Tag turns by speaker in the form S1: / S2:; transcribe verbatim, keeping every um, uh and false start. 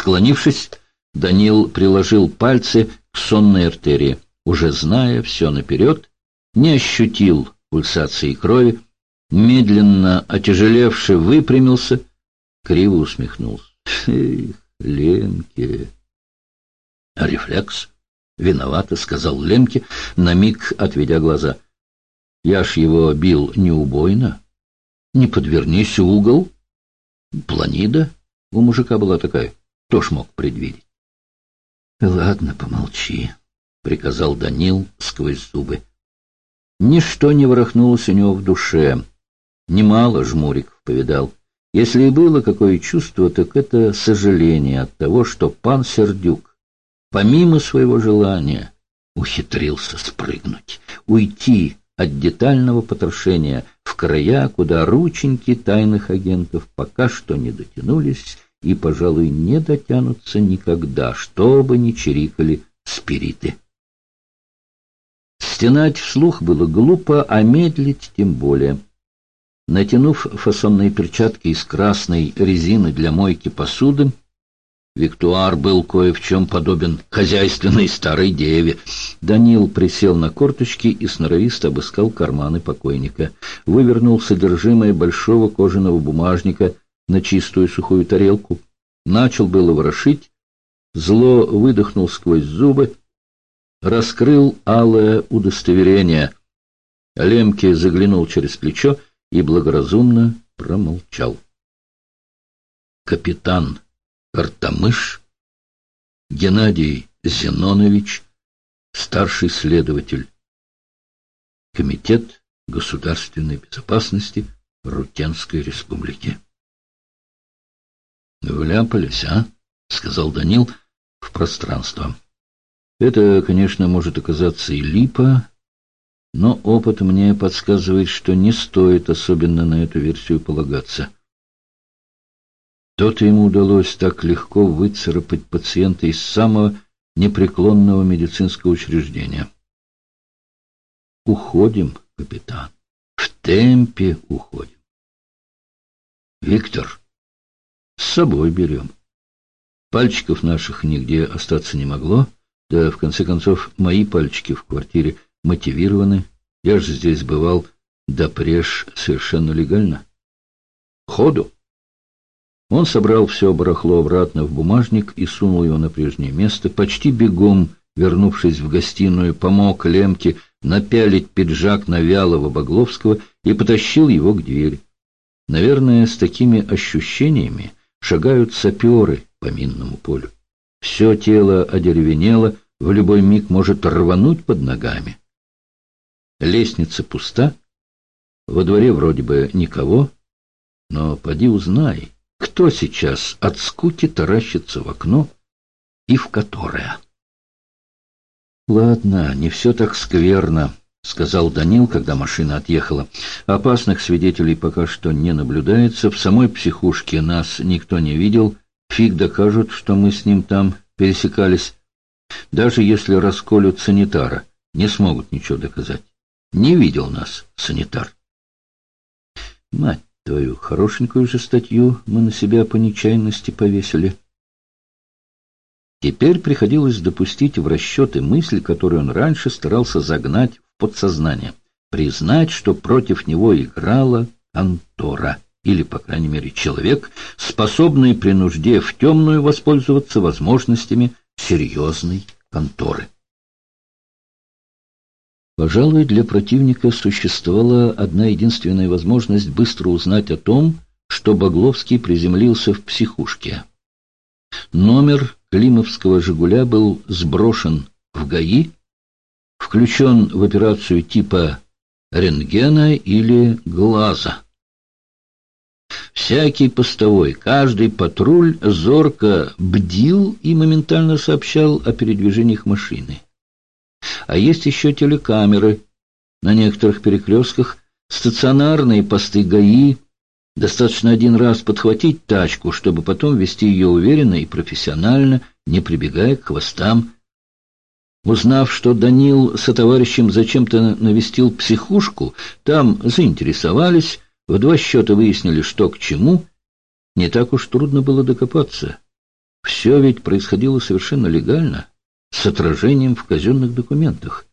S1: Склонившись, Данил приложил пальцы к сонной артерии. Уже зная все наперед, не ощутил пульсации крови, медленно отяжелевший выпрямился, криво усмехнулся. Эх, Лемке! Рефлекс. Виновато, сказал Лемке, на миг отведя глаза. Я ж его бил не убойно. Не подвернись, угол. Планида у мужика была такая. Кто ж мог предвидеть? Ладно, помолчи, приказал Данил сквозь зубы. Ничто не ворохнулось у него в душе. Немало жмуриков повидал. Если и было какое чувство, так это сожаление от того, что пан Сердюк, помимо своего желания, ухитрился спрыгнуть, уйти от детального потрошения в края, куда рученьки тайных агентов пока что не дотянулись и, пожалуй, не дотянутся никогда, что бы ни чирикали спириты. Стенать вслух было глупо, а медлить тем более. Натянув фасонные перчатки из красной резины для мойки посуды, Виктуар был кое в чем подобен хозяйственной старой деве. Данил присел на корточки и сноровисто обыскал карманы покойника. Вывернул содержимое большого кожаного бумажника на чистую сухую тарелку. Начал было ворошить, зло выдохнул сквозь зубы, раскрыл алое удостоверение. Лемке заглянул через плечо и благоразумно промолчал. Капитан Картамыш Геннадий Зенонович, старший следователь, Комитет государственной безопасности Рутенской республики. «Вляпались, а?» — сказал Данил в пространство. «Это, конечно, может оказаться и липа, но опыт мне подсказывает, что не стоит особенно на эту версию полагаться. То-то ему удалось так легко выцарапать пациента из самого непреклонного медицинского учреждения. Уходим, капитан, в темпе уходим. Виктор, с собой берем. Пальчиков наших нигде остаться не могло, да, в конце концов, мои пальчики в квартире мотивированы. Я же здесь бывал допреж совершенно легально. Ходу. Он собрал все барахло обратно в бумажник и сунул его на прежнее место. Почти бегом, вернувшись в гостиную, помог Лемке напялить пиджак на вялого Багловского и потащил его к двери. Наверное, с такими ощущениями шагают саперы по минному полю. Все тело одеревенело, в любой миг может рвануть под ногами. Лестница пуста, во дворе вроде бы никого, но поди узнай, кто сейчас от скуки таращится в окно и в которое. — Ладно, не все так скверно, — сказал Данил, когда машина отъехала. — Опасных свидетелей пока что не наблюдается. В самой психушке нас никто не видел. Фиг докажут, что мы с ним там пересекались. Даже если расколют санитара, не смогут ничего доказать. Не видел нас санитар. Мать твою, хорошенькую же статью мы на себя по нечаянности повесили. Теперь приходилось допустить в расчеты мысль, которую он раньше старался загнать в подсознание. Признать, что против него играла контора, или, по крайней мере, человек, способный при нужде в темную воспользоваться возможностями серьезной конторы. Пожалуй, для противника существовала одна единственная возможность быстро узнать о том, что Багловский приземлился в психушке. Номер климовского «Жигуля» был сброшен в ГАИ, включен в операцию типа рентгена или глаза. Всякий постовой, каждый патруль зорко бдил и моментально сообщал о передвижениях машины. А есть еще телекамеры. На некоторых перекрестках стационарные посты ГАИ. Достаточно один раз подхватить тачку, чтобы потом вести ее уверенно и профессионально, не прибегая к хвостам. Узнав, что Данил со товарищем зачем-то навестил психушку, там заинтересовались, в два счета выяснили, что к чему. Не так уж трудно было докопаться. Все ведь происходило совершенно легально, с отражением в казенных документах.